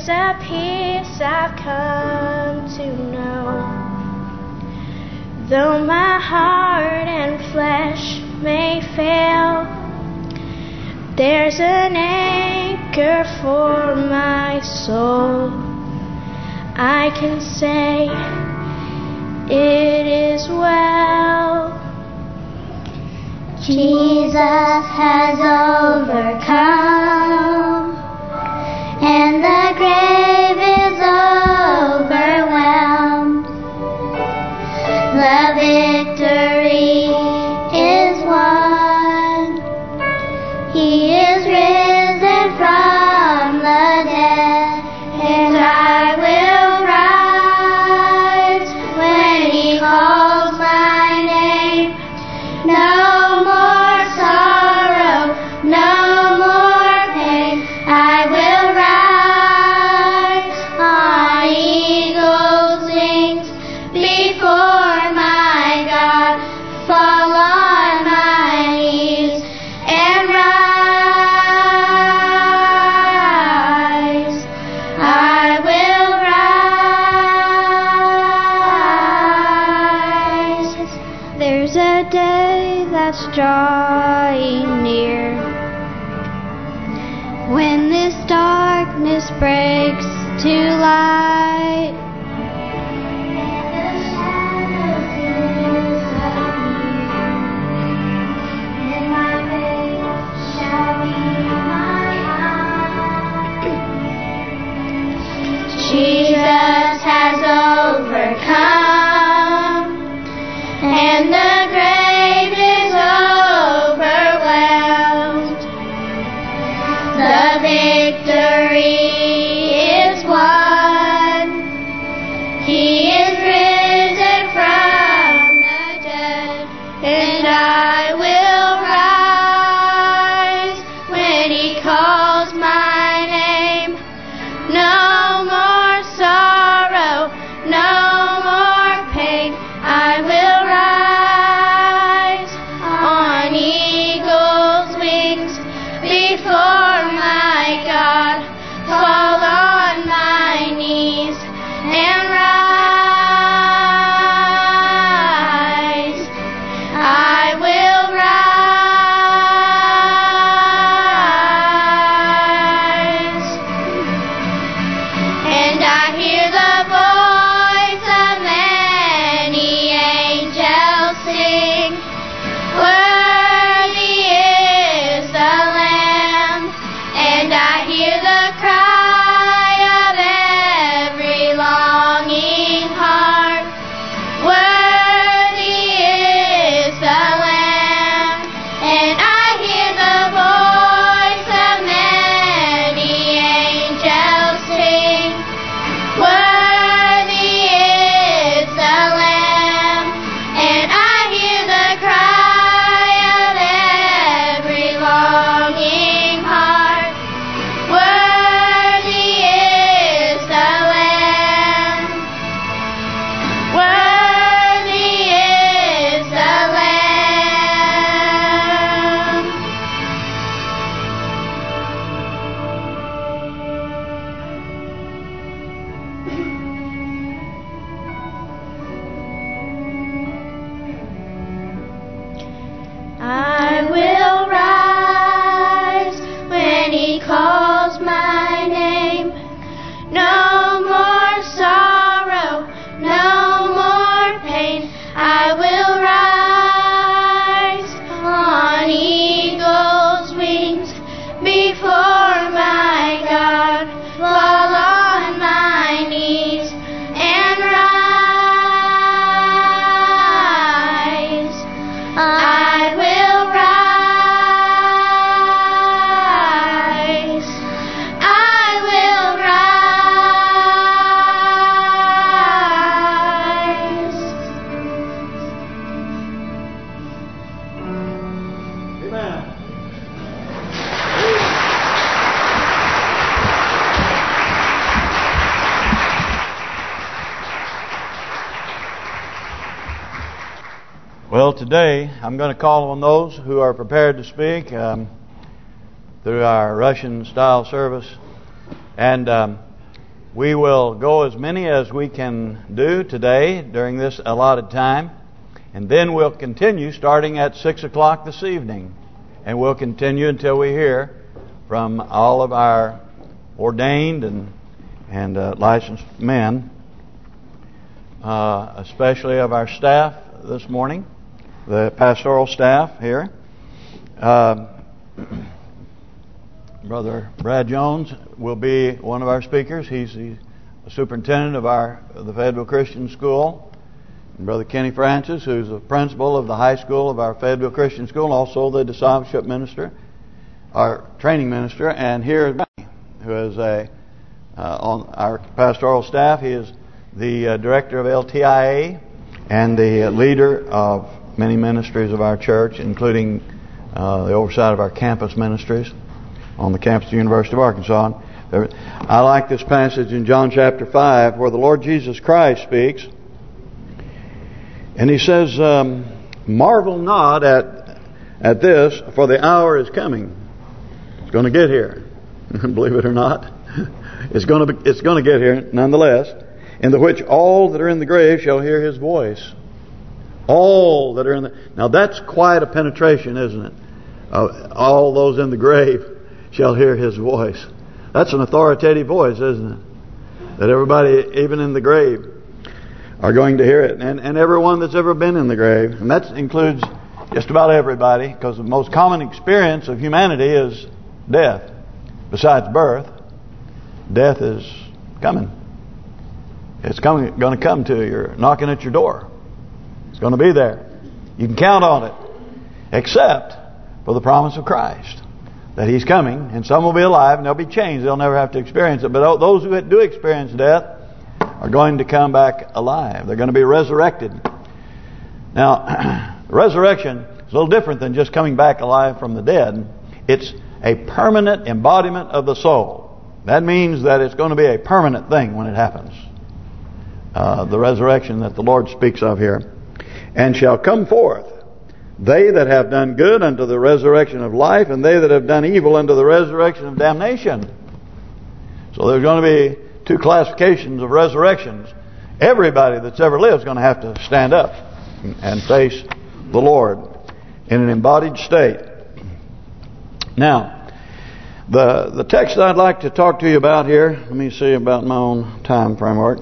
There's a peace I've come to know. Though my heart and flesh may fail, there's an anchor for my soul. I can say it is well. Jesus has overcome, and the grave is overwhelmed. The victory is won. He is risen from the dead, and I will rise when He calls my name. No more sorrow, no more pain. I will rise on eagle's wings before my God, fall on my knees and rise. I will rise. There's a day that's drawing near, when this darkness breaks to light. Jesus has overcome, and the grave is overwhelmed. The victory is won. He is risen from the dead, and I will rise when He calls my name. No more sorrow, no more pain. I will rise on eagle's wings before my God, fall on my knees and rise. I will rise. And I hear the voice of many angels sing, worthy is the Lamb. And I hear the cry of every longing heart, worthy is the Lamb. And I hear the voice of many angels sing, worthy is the Lamb. And I hear the cry of every longing heart, worthy is the Lamb. Worthy is the Lamb. I will rise when He calls my name. No more sorrow, no more pain. I will rise on eagle's wings before my God, fall on my knees and rise. I will rise. I will rise. Amen. Well, today I'm going to call on those who are prepared to speak through our Russian-style service. And We will go as many as we can do today during this allotted time. And then we'll continue starting at 6 o'clock this evening. And we'll continue until we hear from all of our ordained and licensed men, especially of our staff this morning, the pastoral staff here. Brother Brad Jones will be one of our speakers. He's the superintendent of the Fayetteville Christian School. And Brother Kenny Francis, who's the principal of the high school of our Fayetteville Christian School, and also the discipleship minister, our training minister. And here is Benny, who is on our pastoral staff. He is the director of LTIA and the leader of many ministries of our church, including the oversight of our campus ministries on the campus of the University of Arkansas. I like this passage in John chapter 5 where the Lord Jesus Christ speaks. And He says, marvel not at this, for the hour is coming. It's going to get here. Believe it or not. It's going to get here nonetheless. In the which all that are in the grave shall hear His voice. All that are in the... Now that's quite a penetration, isn't it? All those in the grave shall hear His voice. That's an authoritative voice, isn't it? That everybody, even in the grave, are going to hear it. And everyone that's ever been in the grave. And that includes just about everybody, because the most common experience of humanity is death. Besides birth, death is coming. It's going to come to you, knocking at your door. It's going to be there. You can count on it. Except for the promise of Christ. That He's coming, and some will be alive, and they'll be changed. They'll never have to experience it. But those who do experience death are going to come back alive. They're going to be resurrected. Now, resurrection is a little different than just coming back alive from the dead. It's a permanent embodiment of the soul. That means that it's going to be a permanent thing when it happens. The resurrection that the Lord speaks of here. And shall come forth they that have done good unto the resurrection of life, and they that have done evil unto the resurrection of damnation. So there's going to be two classifications of resurrections. Everybody that's ever lived is going to have to stand up and face the Lord in an embodied state. Now, the text I'd like to talk to you about here, let me see about my own time framework.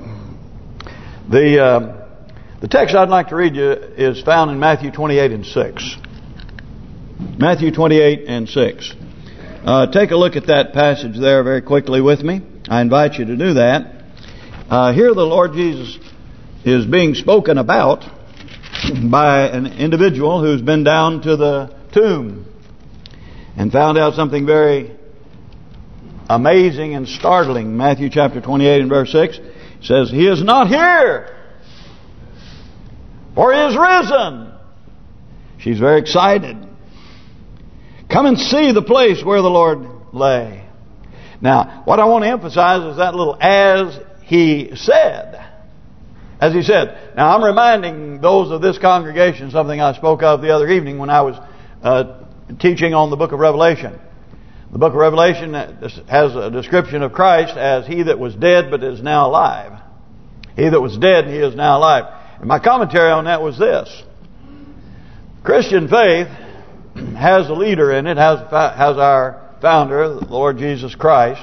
The text I'd like to read you is found in Matthew 28 and 6. Matthew 28 and 6. Take a look at that passage there very quickly with me. I invite you to do that. Here the Lord Jesus is being spoken about by an individual who's been down to the tomb and found out something very amazing and startling. Matthew chapter 28 and verse 6 says, He is not here, for He is risen. She's very excited. Come and see the place where the Lord lay. Now, what I want to emphasize is that little as He said. As He said. Now, I'm reminding those of this congregation something I spoke of the other evening when I was teaching on the book of Revelation. The book of Revelation has a description of Christ as He that was dead but is now alive. He that was dead and He is now alive. And my commentary on that was this. Christian faith has a leader in it, has our founder, the Lord Jesus Christ,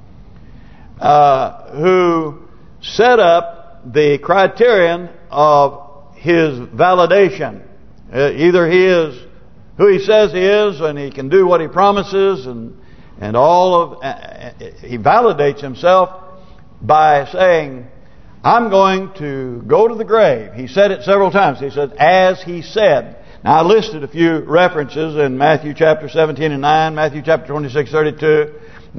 who set up the criterion of His validation. Either He is who He says He is, and He can do what He promises, and all of He validates Himself by saying, I'm going to go to the grave. He said it several times. He said, as He said. Now, I listed a few references in Matthew chapter 17 and 9, Matthew chapter 26, 32.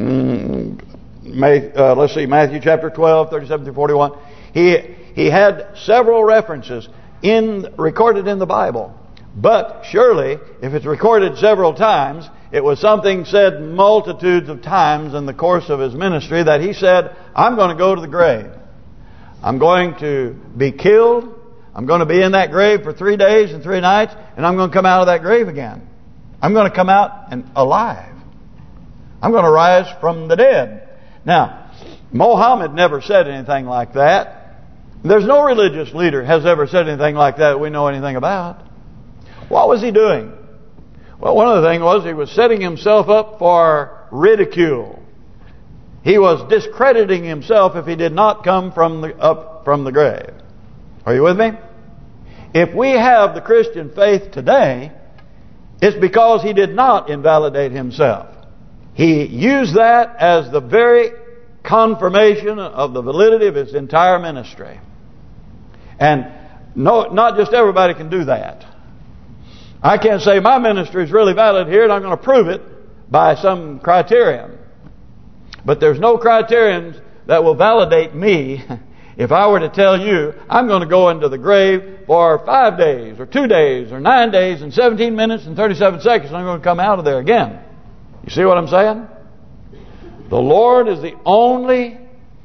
Let's see, Matthew chapter 12, 37 through 41. He had several references recorded in the Bible. But surely, if it's recorded several times, it was something said multitudes of times in the course of His ministry that He said, I'm going to go to the grave. I'm going to be killed. I'm going to be in that grave for 3 days and 3 nights, and I'm going to come out of that grave again. I'm going to come out and alive. I'm going to rise from the dead. Now, Muhammad never said anything like that. There's no religious leader has ever said anything like that we know anything about. What was he doing? Well, one of the things was he was setting himself up for ridicule. He was discrediting himself if he did not come up from the grave. Are you with me? If we have the Christian faith today, it's because he did not invalidate himself. He used that as the very confirmation of the validity of his entire ministry. And no, not just everybody can do that. I can't say my ministry is really valid here and I'm going to prove it by some criterion. But there's no criterion that will validate me if I were to tell you I'm going to go into the grave for 5 days or 2 days or 9 days and 17 minutes and 37 seconds and I'm going to come out of there again. You see what I'm saying? The Lord is the only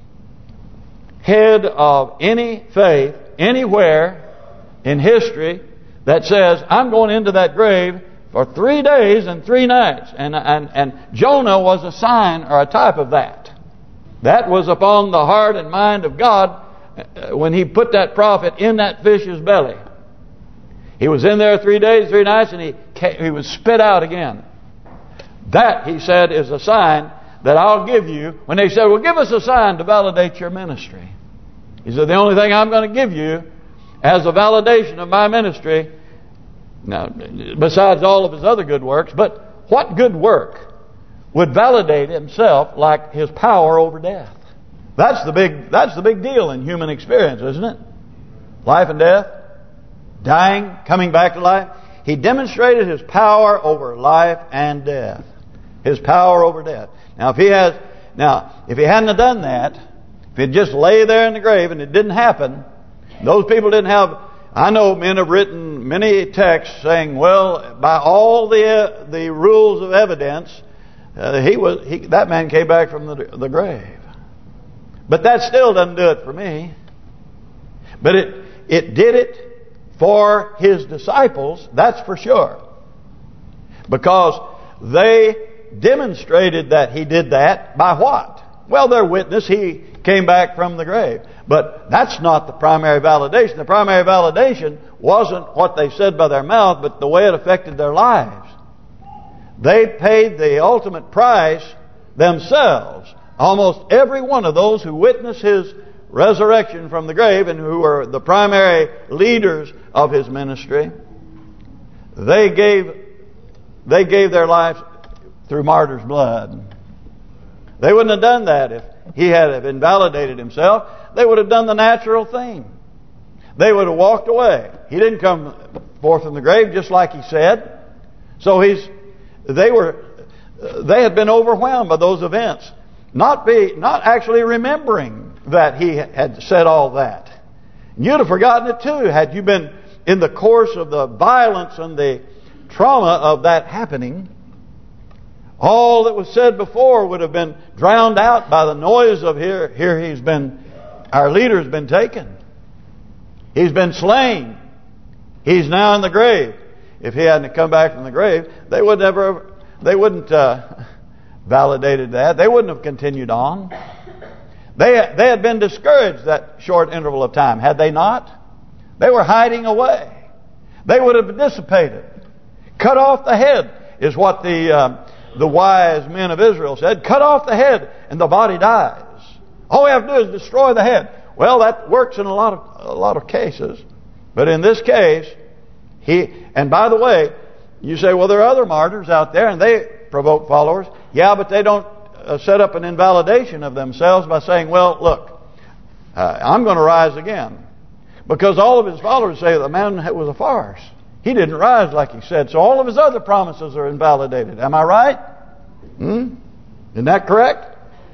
head of any faith anywhere in history that says I'm going into that grave for 3 days and 3 nights. And Jonah was a sign or a type of that. That was upon the heart and mind of God when He put that prophet in that fish's belly. He was in there 3 days, 3 nights, and he was spit out again. That, He said, is a sign that I'll give you. When they said, well, give us a sign to validate your ministry. He said, the only thing I'm going to give you as a validation of my ministry, now, besides all of His other good works, but what good work would validate Himself like His power over death? That's the big deal in human experience, isn't it? Life and death, dying, coming back to life. He demonstrated His power over life and death. His power over death. Now, if He hadn't have done that, if He'd just lay there in the grave and it didn't happen, those people didn't have. I know men have written many texts saying, well, by all the rules of evidence, that man came back from the grave. But that still doesn't do it for me. But it did it for His disciples, that's for sure. Because they demonstrated that He did that by what? Well, their witness, He came back from the grave. But that's not the primary validation. The primary validation wasn't what they said by their mouth, but the way it affected their lives. They paid the ultimate price themselves. Almost every one of those who witnessed His resurrection from the grave and who were the primary leaders of His ministry, they gave their lives through martyr's blood. They wouldn't have done that if He had invalidated Himself. They would have done the natural thing. They would have walked away. He didn't come forth from the grave just like He said. So they had been overwhelmed by those events, not actually remembering that He had said all that. And you'd have forgotten it too had you been in the course of the violence and the trauma of that happening. All that was said before would have been drowned out by the noise of here our leader's been taken. He's been slain. He's now in the grave. If He hadn't come back from the grave, they wouldn't validated that. They wouldn't have continued on. They had been discouraged that short interval of time, had they not? They were hiding away. They would have dissipated. Cut off the head is what the wise men of Israel said. Cut off the head and the body dies. All we have to do is destroy the head. Well, that works in a lot of cases. But in this case, and by the way, you say, well, there are other martyrs out there and they provoke followers. Yeah, but they don't set up an invalidation of themselves by saying, well, look, I'm going to rise again. Because all of his followers say the man was a farce. He didn't rise like he said. So all of his other promises are invalidated. Am I right? Isn't that correct?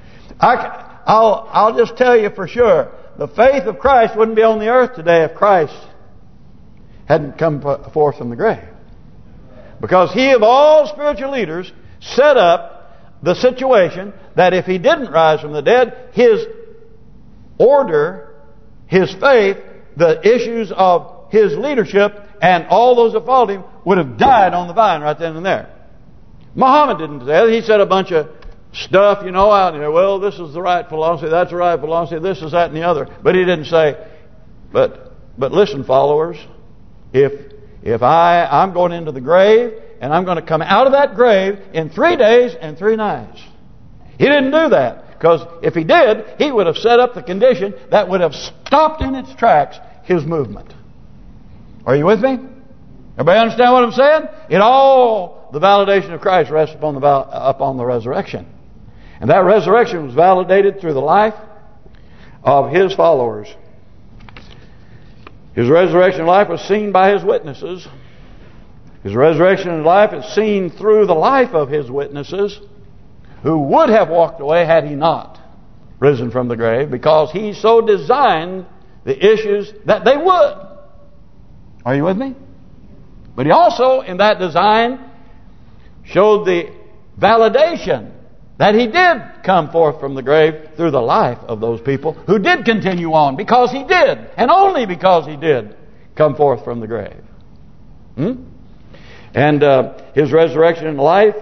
I'll just tell you for sure. The faith of Christ wouldn't be on the earth today if Christ hadn't come forth from the grave. Because He of all spiritual leaders set up the situation that if He didn't rise from the dead, His order, His faith, the issues of His leadership, and all those that followed Him would have died on the vine right then and there. Muhammad didn't say that. He said a bunch of stuff, out there. Well, this is the right philosophy, that's the right philosophy, this is that and the other. But he didn't say, but listen, followers, if I'm going into the grave and I'm going to come out of that grave in 3 days and 3 nights. He didn't do that, because if he did, he would have set up the condition that would have stopped in its tracks his movement. Are you with me? Everybody understand what I'm saying? The validation of Christ rests upon the resurrection. And that resurrection was validated through the life of his followers. His resurrection life was seen by his witnesses. His resurrection life is seen through the life of his witnesses, who would have walked away had he not risen from the grave, because he so designed the issues that they would. Are you with me? But he also, in that design, showed the validation that he did come forth from the grave through the life of those people who did continue on, because he did, and only because he did, come forth from the grave. And his resurrection life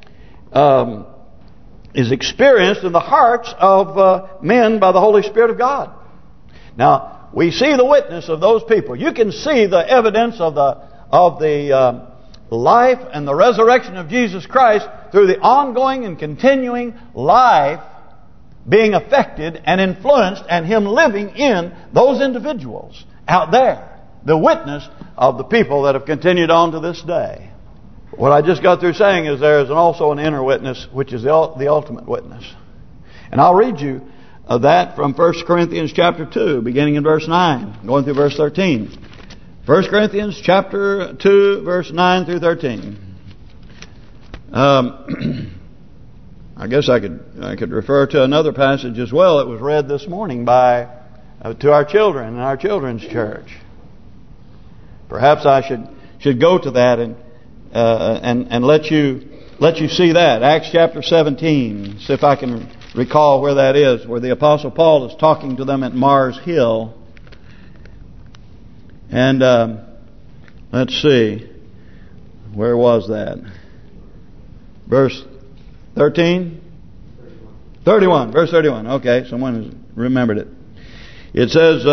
is experienced in the hearts of men by the Holy Spirit of God. Now, we see the witness of those people. You can see the evidence of the life and the resurrection of Jesus Christ through the ongoing and continuing life being affected and influenced, and him living in those individuals out there. The witness of the people that have continued on to this day. What I just got through saying is there is also an inner witness, which is the ultimate witness. And I'll read you that from 1 Corinthians chapter 2, beginning in verse 9, going through verse 13. 1 Corinthians chapter 2, verse 9 through 13. I guess I could refer to another passage as well. It was read this morning to our children in our children's church. Perhaps I should go to that and let you see that. Acts chapter 17. See if I can recall where that is, where the Apostle Paul is talking to them at Mars Hill. And let's see, where was that? Verse 13? 31. Verse 31. Okay, someone has remembered it. It says,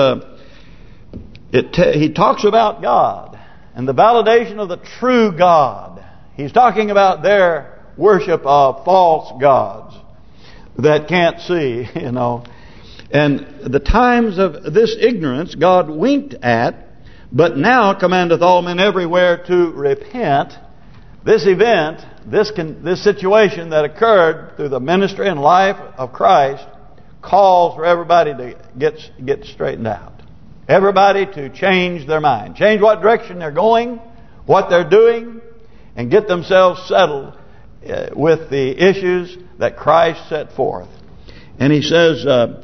he talks about God and the validation of the true God. He's talking about their worship of false gods that can't see, And the times of this ignorance God winked at, but now commandeth all men everywhere to repent. This event, this situation that occurred through the ministry and life of Christ, calls for everybody to get straightened out. Everybody to change their mind. Change what direction they're going, what they're doing, and get themselves settled with the issues that Christ set forth. And he says,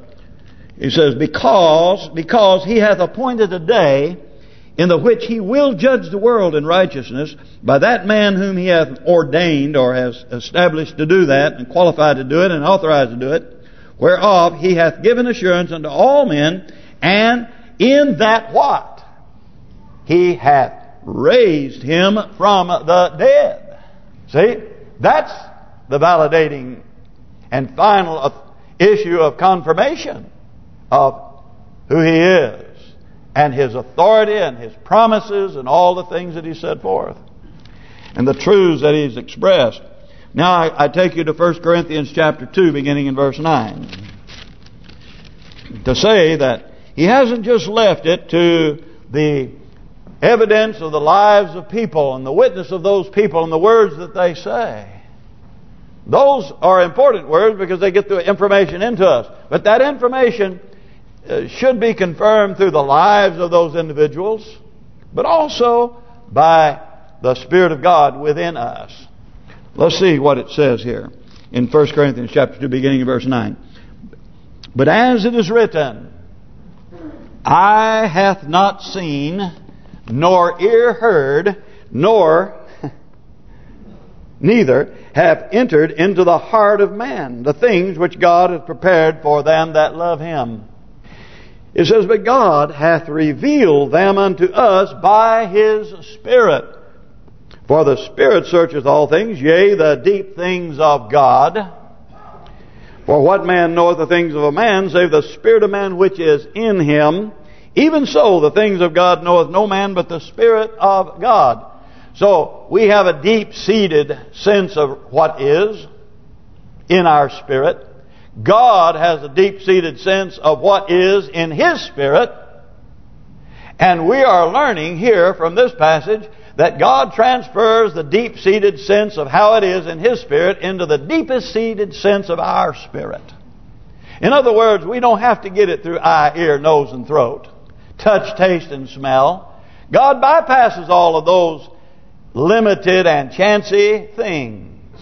because he hath appointed a day in the which he will judge the world in righteousness by that man whom he hath ordained, or has established to do that, and qualified to do it, and authorized to do it, whereof he hath given assurance unto all men, and in that what? He hath raised him from the dead. See? That's the validating and final issue of confirmation of who he is, and his authority and his promises and all the things that he set forth, and the truths that he's expressed. Now I take you to 1 Corinthians chapter 2, beginning in verse 9, to say that he hasn't just left it to the evidence of the lives of people and the witness of those people and the words that they say. Those are important words because they get the information into us. But that information should be confirmed through the lives of those individuals, but also by the Spirit of God within us. Let's see what it says here in 1 Corinthians chapter 2, beginning in verse 9. But as it is written, eye hath not seen, nor ear heard, nor neither have entered into the heart of man the things which God hath prepared for them that love him. It says, but God hath revealed them unto us by his Spirit. For the Spirit searcheth all things, yea, the deep things of God. For what man knoweth the things of a man, save the spirit of man which is in him? Even so, the things of God knoweth no man but the Spirit of God. So, we have a deep-seated sense of what is in our spirit. God has a deep-seated sense of what is in His Spirit. And we are learning here from this passage that God transfers the deep-seated sense of how it is in His Spirit into the deepest-seated sense of our spirit. In other words, we don't have to get it through eye, ear, nose, and throat, touch, taste, and smell. God bypasses all of those limited and chancy things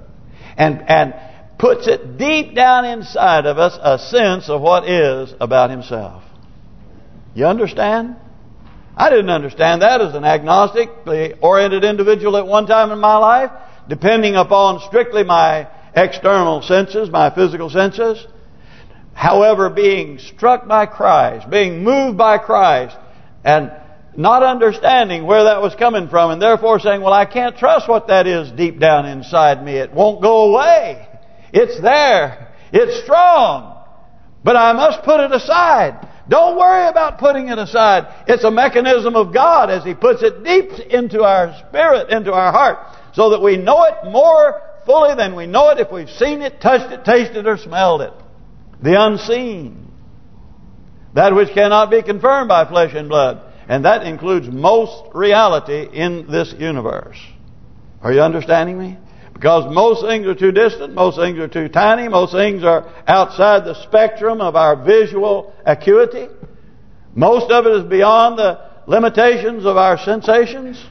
and puts it deep down inside of us, a sense of what is about Himself. You understand? I didn't understand that as an agnostically oriented individual at one time in my life, depending upon strictly my external senses, my physical senses. However, being struck by Christ, being moved by Christ, and not understanding where that was coming from, and therefore saying, well, I can't trust what that is deep down inside me. It won't go away. It's there. It's strong. But I must put it aside. Don't worry about putting it aside. It's a mechanism of God as He puts it deep into our spirit, into our heart, so that we know it more fully than we know it if we've seen it, touched it, tasted, or smelled it. The unseen. That which cannot be confirmed by flesh and blood. And that includes most reality in this universe. Are you understanding me? Because most things are too distant, most things are too tiny, most things are outside the spectrum of our visual acuity. Most of it is beyond the limitations of our sensations.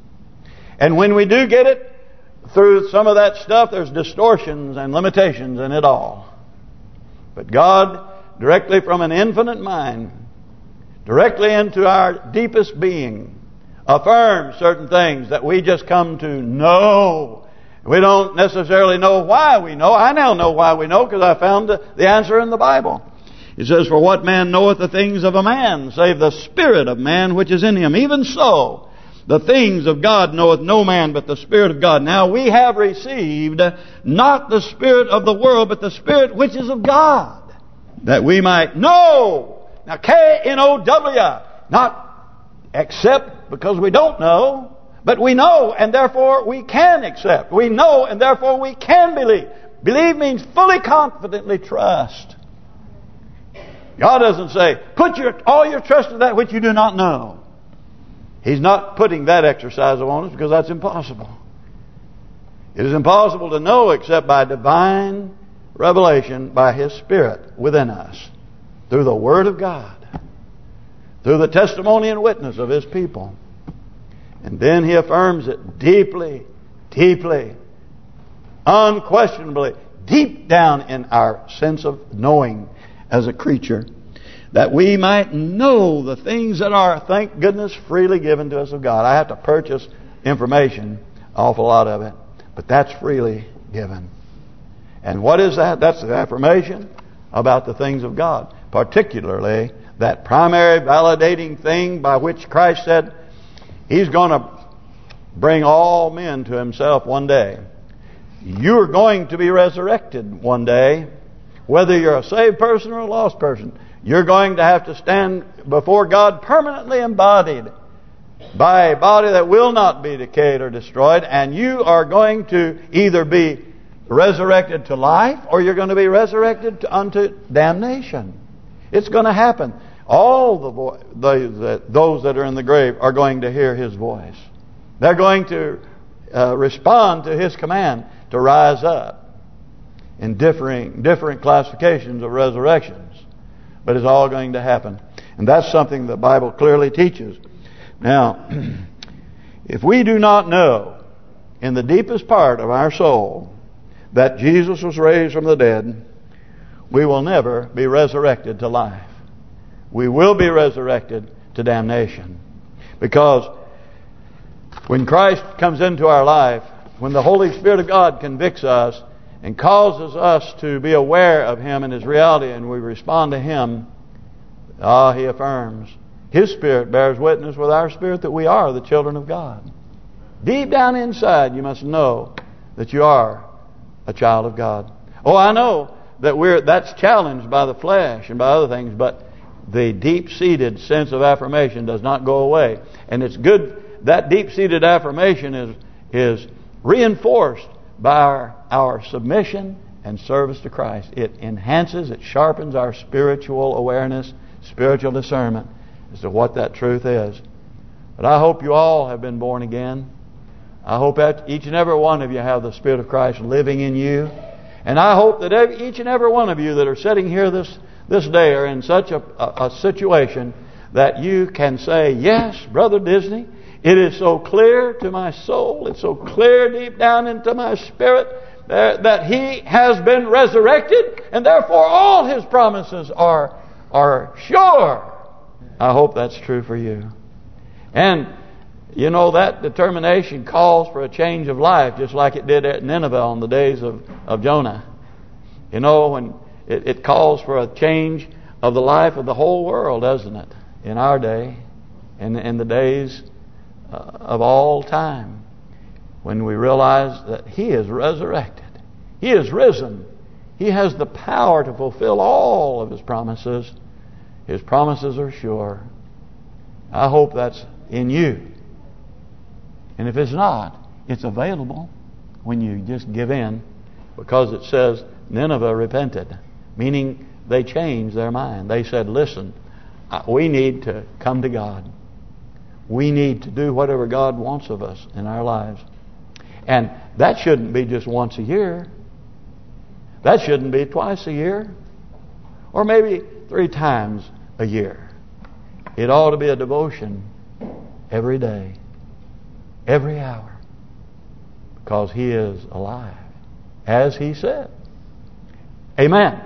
And when we do get it, through some of that stuff, there's distortions and limitations in it all. But God, directly from an infinite mind, directly into our deepest being, affirms certain things that we just come to know. We don't necessarily know why we know. I now know why we know because I found the answer in the Bible. It says, for what man knoweth the things of a man, save the spirit of man which is in him? Even so, the things of God knoweth no man but the Spirit of God. Now we have received not the spirit of the world, but the Spirit which is of God, that we might know. Now K-N-O-W, not accept because we don't know. But we know, and therefore we can accept. We know, and therefore we can believe. Believe means fully, confidently trust. God doesn't say, put all your trust in that which you do not know. He's not putting that exercise on us because that's impossible. It is impossible to know except by divine revelation, by His Spirit within us, through the Word of God, through the testimony and witness of His people. And then He affirms it deeply, deeply, unquestionably, deep down in our sense of knowing as a creature, that we might know the things that are, thank goodness, freely given to us of God. I have to purchase information, an awful lot of it, but that's freely given. And what is that? That's the affirmation about the things of God, particularly that primary validating thing by which Christ said He's going to bring all men to Himself one day. You're going to be resurrected one day. Whether you're a saved person or a lost person, you're going to have to stand before God permanently embodied by a body that will not be decayed or destroyed. And you are going to either be resurrected to life or you're going to be resurrected unto damnation. It's going to happen. All those that are in the grave are going to hear His voice. They're going to respond to His command to rise up in different classifications of resurrections. But it's all going to happen. And that's something the Bible clearly teaches. Now, if we do not know in the deepest part of our soul that Jesus was raised from the dead, we will never be resurrected to life. We will be resurrected to damnation. Because when Christ comes into our life, when the Holy Spirit of God convicts us and causes us to be aware of Him and His reality, and we respond to Him, He affirms. His Spirit bears witness with our spirit that we are the children of God. Deep down inside, you must know that you are a child of God. Oh, I know that's challenged by the flesh and by other things, but the deep-seated sense of affirmation does not go away. And it's good that deep-seated affirmation is reinforced by our submission and service to Christ. It enhances, it sharpens our spiritual awareness, spiritual discernment as to what that truth is. But I hope you all have been born again. I hope that each and every one of you have the Spirit of Christ living in you. And I hope that each and every one of you that are sitting here this day are in such a situation that you can say, yes, Brother Disney, it is so clear to my soul, it's so clear deep down into my spirit that He has been resurrected, and therefore all His promises are sure. I hope that's true for you. And you know, that determination calls for a change of life, just like it did at Nineveh on the days of Jonah. You know, when it calls for a change of the life of the whole world, doesn't it? In our day, and in the days of all time, when we realize that He is resurrected, He is risen, He has the power to fulfill all of His promises. His promises are sure. I hope that's in you. And if it's not, it's available when you just give in, because it says Nineveh repented, meaning they changed their mind. They said, listen, we need to come to God. We need to do whatever God wants of us in our lives. And that shouldn't be just once a year. That shouldn't be twice a year. Or maybe 3 times a year. It ought to be a devotion every day, every hour, because He is alive, as He said. Amen.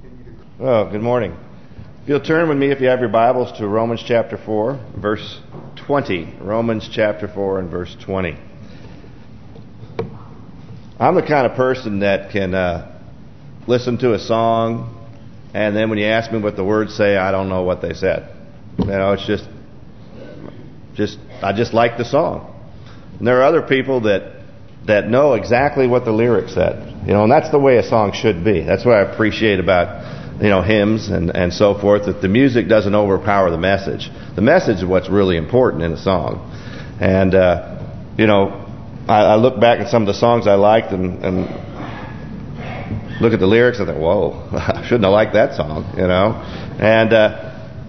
Well, good morning. If you'll turn with me, if you have your Bibles, to Romans chapter 4, verse 20. Romans chapter 4 and verse 20. I'm the kind of person that can listen to a song, and then when you ask me what the words say, I don't know what they said. You know, it's just I just like the song. And there are other people that know exactly what the lyrics said. You know, and that's the way a song should be. That's what I appreciate about, you know, hymns and so forth, that the music doesn't overpower the message. The message is what's really important in a song. And, you know, I look back at some of the songs I liked and look at the lyrics and think, whoa, I shouldn't have liked that song, you know. And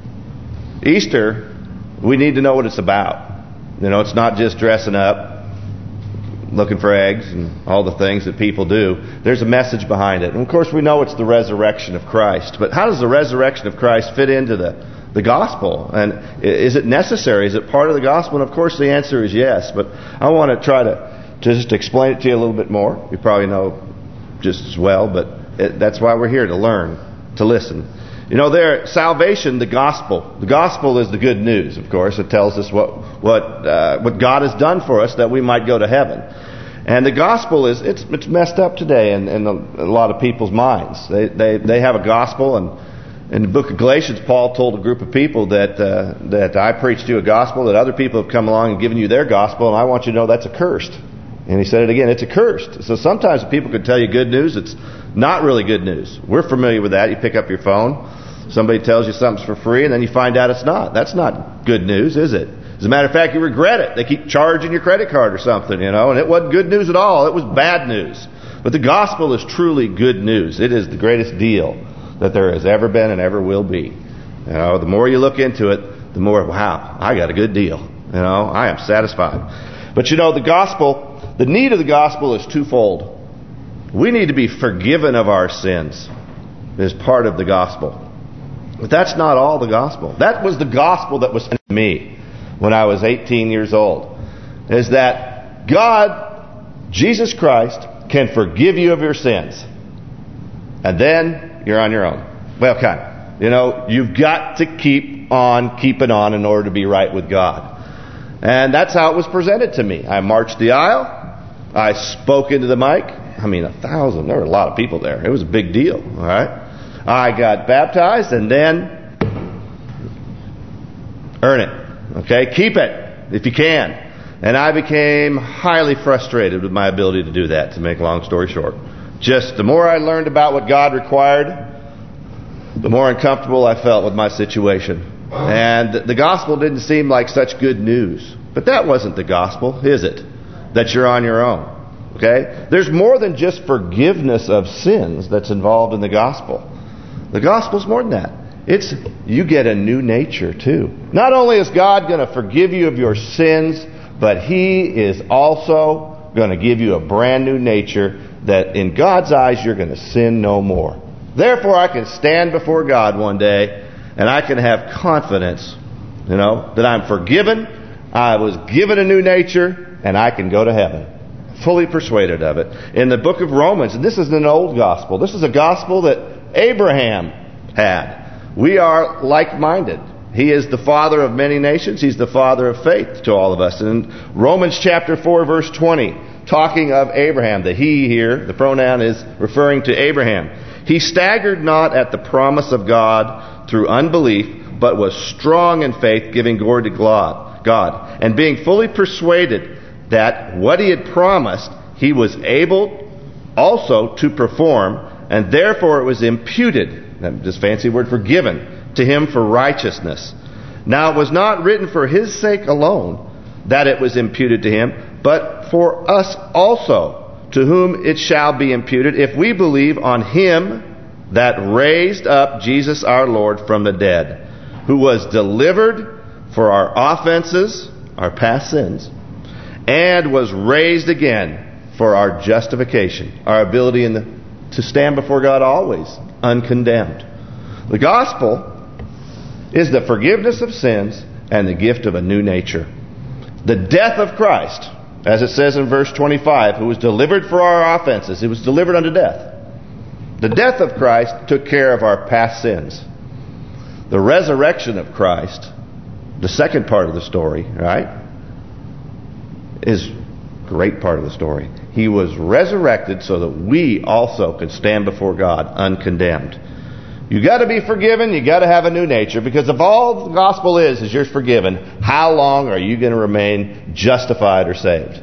Easter, we need to know what it's about. You know, it's not just dressing up, looking for eggs and all the things that people do. There's a message behind it. And of course we know it's the resurrection of Christ. But how does the resurrection of Christ fit into the gospel? And is it necessary? Is it part of the gospel? And of course the answer is yes. But I want to try to just explain it to you a little bit more. You probably know just as well, but that's why we're here, to learn, to listen. You know, salvation, the gospel is the good news, of course. It tells us what God has done for us, that we might go to heaven. And the gospel it's messed up today in a lot of people's minds. They have a gospel, and in the book of Galatians, Paul told a group of people that I preached you a gospel, that other people have come along and given you their gospel, and I want you to know that's accursed. And he said it again, it's accursed. So sometimes people could tell you good news, it's not really good news. We're familiar with that. You pick up your phone, somebody tells you something's for free, and then you find out it's not. That's not good news, is it? As a matter of fact, you regret it. They keep charging your credit card or something, you know, and it wasn't good news at all. It was bad news. But the gospel is truly good news. It is the greatest deal that there has ever been and ever will be. You know, the more you look into it, the more, wow, I got a good deal. You know, I am satisfied. But you know, the gospel, the need of the gospel is twofold. We need to be forgiven of our sins as part of the gospel. But that's not all the gospel. That was the gospel that was sent to me when I was 18 years old. Is that God, Jesus Christ, can forgive you of your sins. And then you're on your own. Well, kind of. You know, you've got to keep on keeping on in order to be right with God. And that's how it was presented to me. I marched the aisle. I spoke into the mic. I mean, 1,000. There were a lot of people there. It was a big deal. All right. I got baptized, and then earn it. Okay, keep it if you can. And I became highly frustrated with my ability to do that, to make a long story short. just the more I learned about what God required, the more uncomfortable I felt with my situation. And the gospel didn't seem like such good news. But that wasn't the gospel, is it? That you're on your own. Okay? There's more than just forgiveness of sins that's involved in the gospel. The gospel's more than that. It's you get a new nature too. Not only is God going to forgive you of your sins, but He is also going to give you a brand new nature that in God's eyes you're going to sin no more. Therefore I can stand before God one day and I can have confidence, that I'm forgiven, I was given a new nature, and I can go to heaven. Fully persuaded of it. In the book of Romans, and this is an old gospel, this is a gospel that Abraham had. We are like-minded. He is the father of many nations. He's the father of faith to all of us. And in Romans chapter 4, verse 20, talking of Abraham, the he here, the pronoun is referring to Abraham. He staggered not at the promise of God through unbelief, but was strong in faith, giving glory to God, and being fully persuaded that what he had promised, he was able also to perform, and therefore it was imputed, this fancy word for given, to him for righteousness. Now it was not written for his sake alone that it was imputed to him, but for us also, to whom it shall be imputed, if we believe on Him that raised up Jesus our Lord from the dead, who was delivered for our offenses, our past sins, and was raised again for our justification, our ability to stand before God always uncondemned. The gospel is the forgiveness of sins and the gift of a new nature. The death of Christ, as it says in verse 25, who was delivered for our offenses. He was delivered unto death. The death of Christ took care of our past sins. The resurrection of Christ, the second part of the story, right, is a great part of the story. He was resurrected so that we also could stand before God uncondemned. You got to be forgiven. You got to have a new nature, because if all the gospel is you're forgiven, how long are you going to remain justified or saved?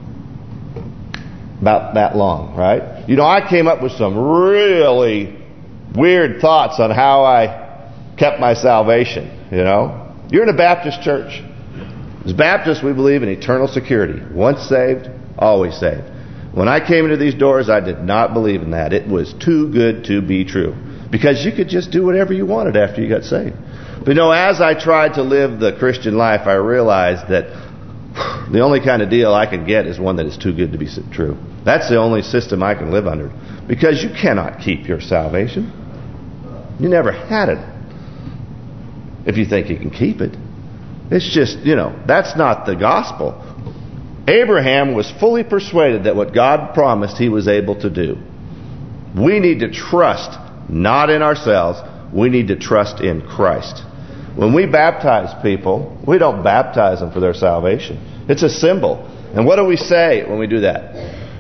About that long, right? I came up with some really weird thoughts on how I kept my salvation. You're in a Baptist church. As Baptists, we believe in eternal security. Once saved, always saved. When I came into these doors, I did not believe in that. It was too good to be true. Because you could just do whatever you wanted after you got saved. But as I tried to live the Christian life, I realized that the only kind of deal I can get is one that is too good to be true. That's the only system I can live under. Because you cannot keep your salvation. You never had it. If you think you can keep it. It's just, that's not the gospel. Abraham was fully persuaded that what God promised he was able to do. We need to trust not in ourselves. We need to trust in Christ. When we baptize people, we don't baptize them for their salvation. It's a symbol. And what do we say when we do that?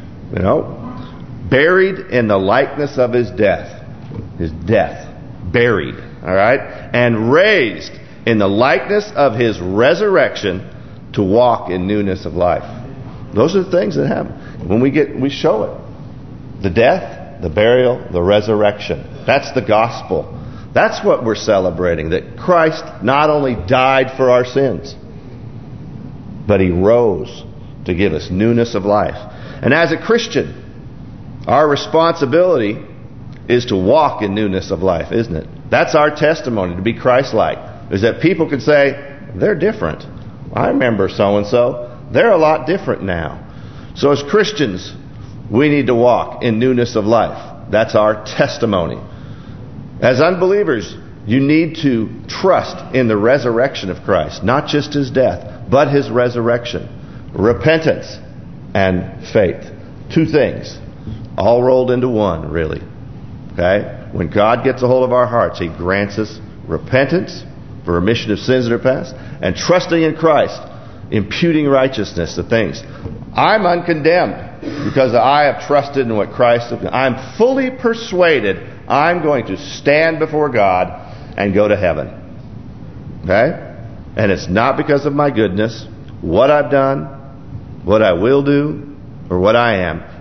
Buried in the likeness of His death. His death. Buried. All right? And raised in the likeness of His resurrection to walk in newness of life. Those are the things that happen. When we show it. The death, the burial, the resurrection. That's the gospel. That's what we're celebrating. That Christ not only died for our sins, but He rose to give us newness of life. And as a Christian, our responsibility is to walk in newness of life, isn't it? That's our testimony, to be Christ-like. Is that people can say, they're different. I remember so-and-so. They're a lot different now. So as Christians, we need to walk in newness of life. That's our testimony. As unbelievers, you need to trust in the resurrection of Christ. Not just His death, but His resurrection. Repentance and faith. Two things. All rolled into one, really. Okay? When God gets a hold of our hearts, He grants us repentance for remission of sins that are past, and trusting in Christ, imputing righteousness to things. I'm uncondemned because I have trusted in what Christ has done. I'm fully persuaded I'm going to stand before God and go to heaven. Okay? And it's not because of my goodness, what I've done, what I will do, or what I am.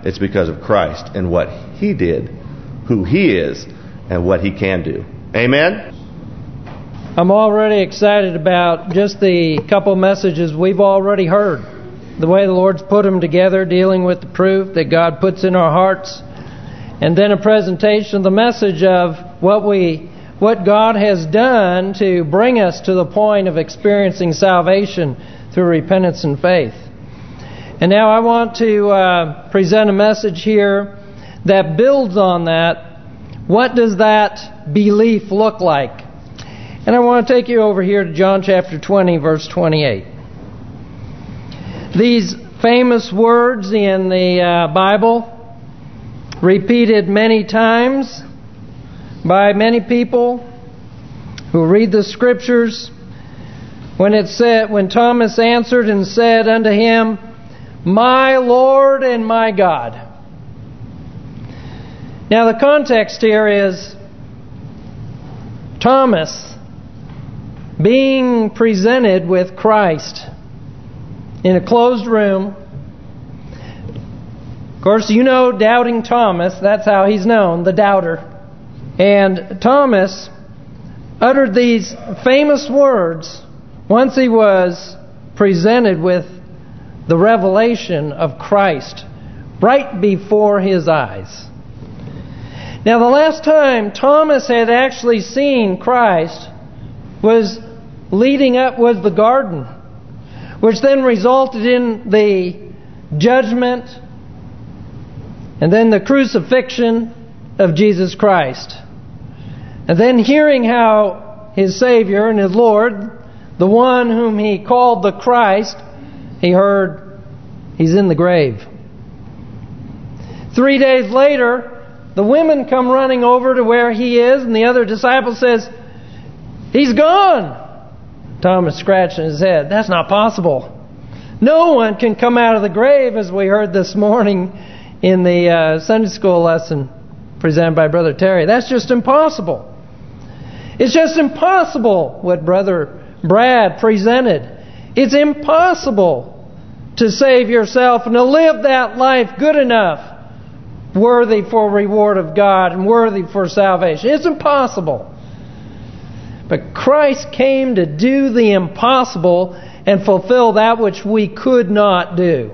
It's because of Christ and what He did, who He is, and what He can do. Amen? I'm already excited about just the couple messages we've already heard. The way the Lord's put them together, dealing with the proof that God puts in our hearts. And then a presentation of the message of what God has done to bring us to the point of experiencing salvation through repentance and faith. And now I want to present a message here that builds on that. What does that belief look like? And I want to take you over here to John chapter 20, verse 28. These famous words in the Bible, repeated many times by many people who read the Scriptures, when Thomas answered and said unto Him, My Lord and my God. Now the context here is Thomas being presented with Christ in a closed room. Of course, you know Doubting Thomas. That's how he's known, the doubter. And Thomas uttered these famous words once he was presented with the revelation of Christ right before his eyes. Now, the last time Thomas had actually seen Christ was the garden, which then resulted in the judgment and then the crucifixion of Jesus Christ. And then hearing how his Savior and his Lord, the one whom he called the Christ, he heard he's in the grave. 3 days later, the women come running over to where he is, and the other disciple says, He's gone. Thomas scratching his head. That's not possible. No one can come out of the grave, as we heard this morning in the Sunday school lesson presented by Brother Terry. That's just impossible. It's just impossible what Brother Brad presented. It's impossible to save yourself and to live that life good enough, worthy for reward of God and worthy for salvation. It's impossible. But Christ came to do the impossible and fulfill that which we could not do.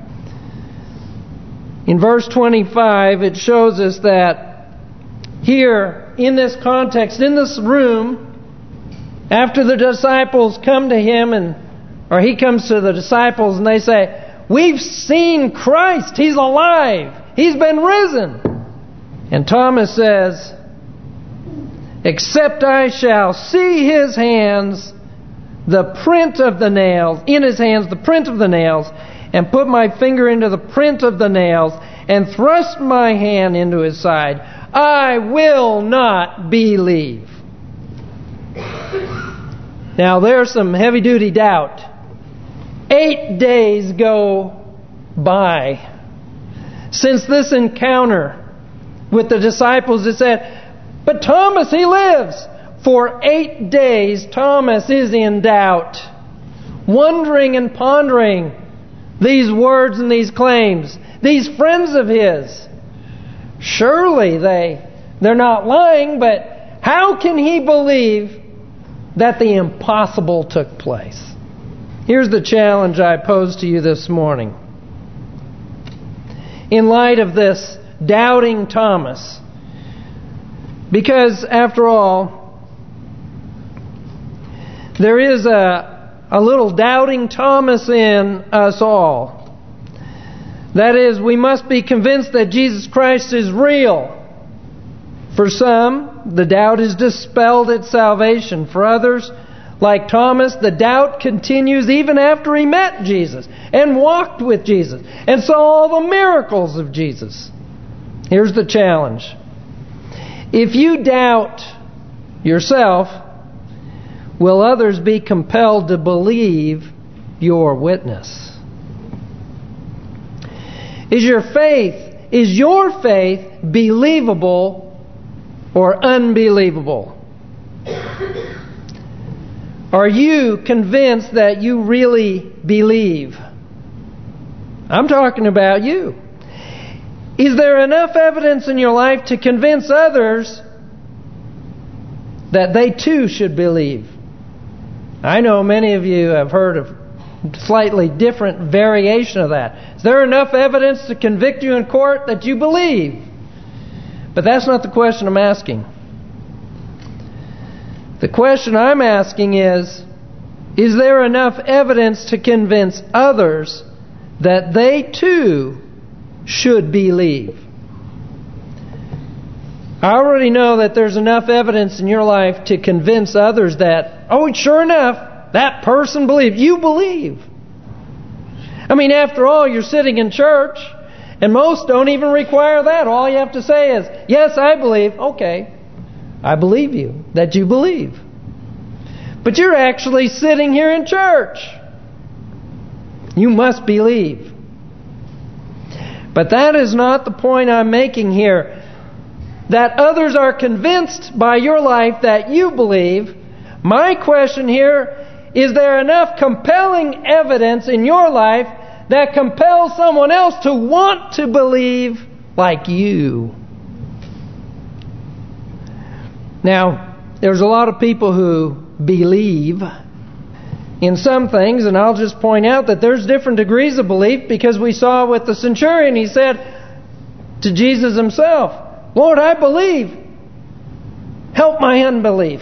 In verse 25, it shows us that here, in this context, in this room, after the disciples come to him, or he comes to the disciples and they say, We've seen Christ. He's alive. He's been risen. And Thomas says, Except I shall see His hands, the print of the nails, in His hands the print of the nails, and put my finger into the print of the nails, and thrust my hand into His side, I will not believe. Now there's some heavy-duty doubt. 8 days go by since this encounter with the disciples. It said, But Thomas, he lives. For 8 days, Thomas is in doubt, wondering and pondering these words and these claims. These friends of his, surely they're not lying, but how can he believe that the impossible took place? Here's the challenge I pose to you this morning. In light of this doubting Thomas, because after all, there is a little doubting Thomas in us all. That is, we must be convinced that Jesus Christ is real. For some, the doubt is dispelled at salvation. For others, like Thomas, the doubt continues even after he met Jesus and walked with Jesus and saw all the miracles of Jesus. Here's the challenge. If you doubt yourself, will others be compelled to believe your witness? Is your faith believable or unbelievable? Are you convinced that you really believe? I'm talking about you. Is there enough evidence in your life to convince others that they too should believe? I know many of you have heard of slightly different variation of that. Is there enough evidence to convict you in court that you believe? But that's not the question I'm asking. The question I'm asking is there enough evidence to convince others that they too should believe? I already know that there's enough evidence in your life to convince others that, oh, sure enough, that person believes. You believe. I mean, after all, you're sitting in church, and most don't even require that. All you have to say is, yes, I believe. Okay, I believe you, that you believe. But you're actually sitting here in church. You must believe. But that is not the point I'm making here. That others are convinced by your life that you believe. My question here, is there enough compelling evidence in your life that compels someone else to want to believe like you? Now, there's a lot of people who believe in some things, and I'll just point out that there's different degrees of belief, because we saw with the centurion, he said to Jesus himself, Lord, I believe. Help my unbelief.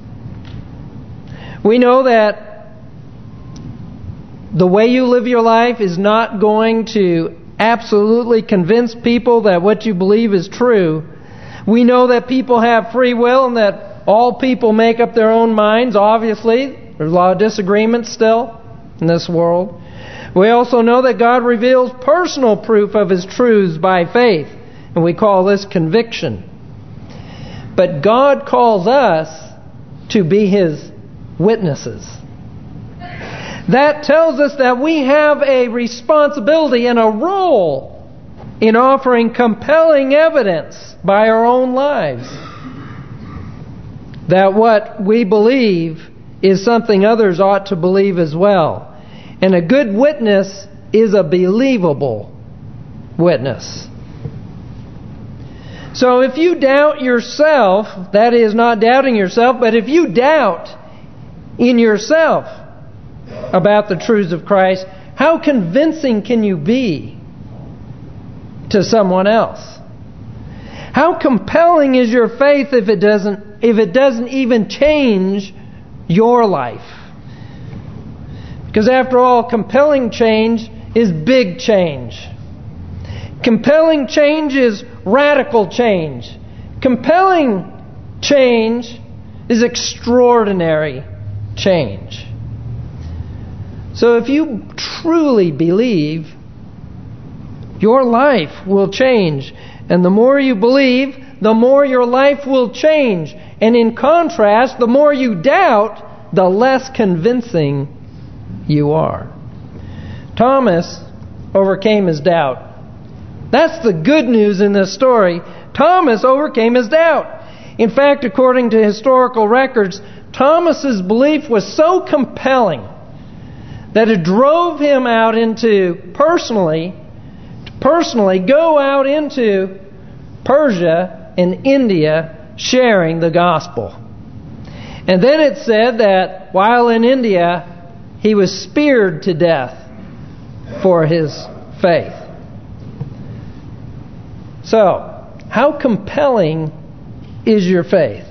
We know that the way you live your life is not going to absolutely convince people that what you believe is true. We know that people have free will and that all people make up their own minds, obviously. There's a lot of disagreements still in this world. We also know that God reveals personal proof of His truths by faith. And we call this conviction. But God calls us to be His witnesses. That tells us that we have a responsibility and a role in offering compelling evidence by our own lives that what we believe is something others ought to believe as well. And a good witness is a believable witness. So if you doubt yourself, that is not doubting yourself, but if you doubt in yourself about the truths of Christ, how convincing can you be to someone else? How compelling is your faith if it doesn't even change your life? Because after all, compelling change is big change. Compelling change is radical change. Compelling change is extraordinary change. So if you truly believe, your life will change. And the more you believe, the more your life will change. And in contrast, the more you doubt, the less convincing you are. Thomas overcame his doubt. That's the good news in this story. Thomas overcame his doubt. In fact, according to historical records, Thomas's belief was so compelling that it drove him out into personally go out into Persia and India sharing the gospel. And then it said that while in India, he was speared to death for his faith. So, how compelling is your faith?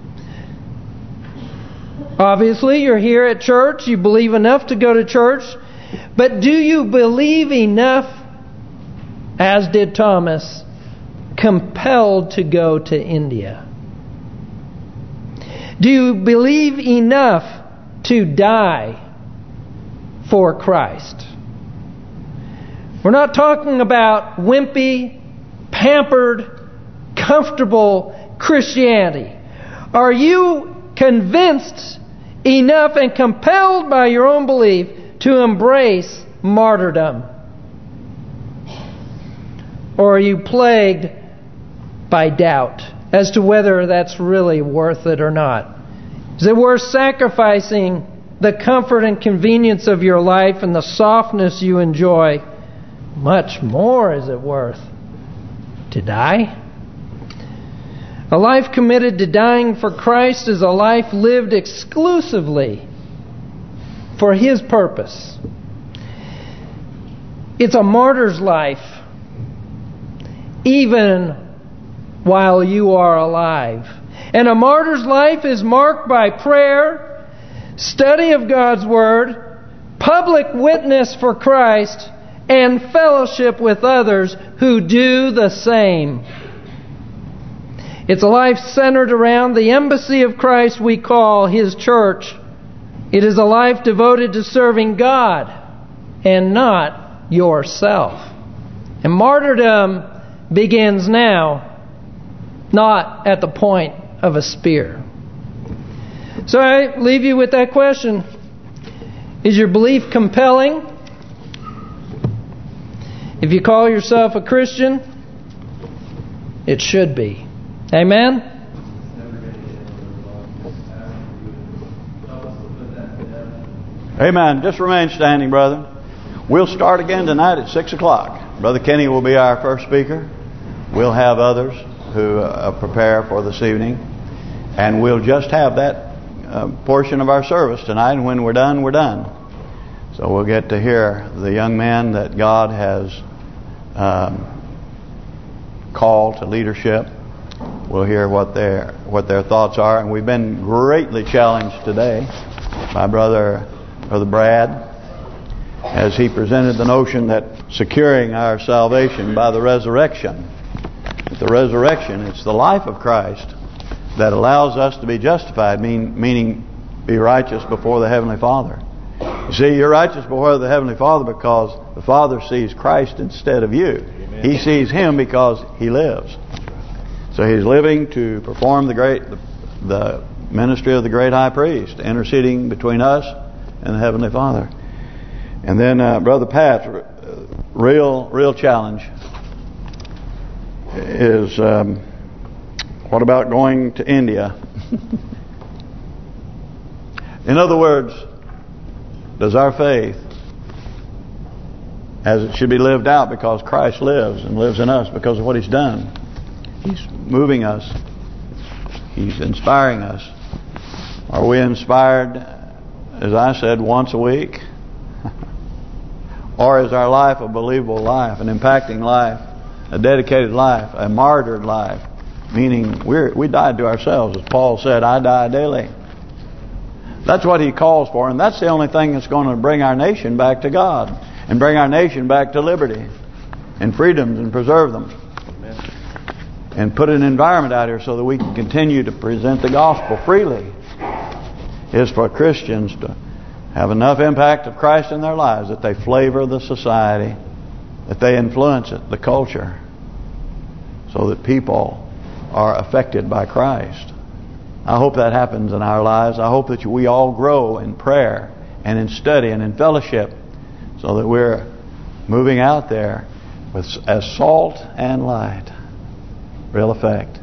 Obviously, you're here at church. You believe enough to go to church. But do you believe enough, as did Thomas, compelled to go to India? Do you believe enough to die for Christ? We're not talking about wimpy, pampered, comfortable Christianity. Are you convinced enough and compelled by your own belief to embrace martyrdom? Or are you plagued by doubt as to whether that's really worth it or not? Is it worth sacrificing the comfort and convenience of your life and the softness you enjoy? Much more is it worth to die. A life committed to dying for Christ is a life lived exclusively for His purpose. It's a martyr's life, even while you are alive. And a martyr's life is marked by prayer, study of God's Word, public witness for Christ, and fellowship with others who do the same. It's a life centered around the embassy of Christ we call His church. It is a life devoted to serving God and not yourself. And martyrdom begins now, not at the point of a spear. So I leave you with that question. Is your belief compelling? If you call yourself a Christian, it should be. Amen? Amen. Just remain standing, brother. We'll start again tonight at 6 o'clock. Brother Kenny will be our first speaker. We'll have others who prepare for this evening. And we'll just have that portion of our service tonight. And when we're done, we're done. So we'll get to hear the young men that God has called to leadership. We'll hear what their thoughts are. And we've been greatly challenged today by Brother Brad as he presented the notion that securing our salvation by the resurrection. The resurrection, it's the life of Christ that allows us to be justified, meaning be righteous before the Heavenly Father. You see, you're righteous before the Heavenly Father because the Father sees Christ instead of you. Amen. He sees Him because He lives. So He's living to perform the ministry of the great high priest, interceding between us and the Heavenly Father. And then Brother Pat's real challenge is what about going to India? In other words, does our faith, as it should be lived out because Christ lives and lives in us because of what He's done, He's moving us, He's inspiring us. Are we inspired, as I said, once a week? Or is our life a believable life, an impacting life, a dedicated life, a martyred life? Meaning we died to ourselves. As Paul said, I die daily. That's what he calls for, and that's the only thing that's going to bring our nation back to God and bring our nation back to liberty and freedoms and preserve them. Amen. And put an environment out here so that we can continue to present the gospel freely, is for Christians to have enough impact of Christ in their lives that they flavor the society, that they influence it, the culture, so that people are affected by Christ. I hope that happens in our lives. I hope that we all grow in prayer and in study and in fellowship so that we're moving out there with as salt and light, real effect.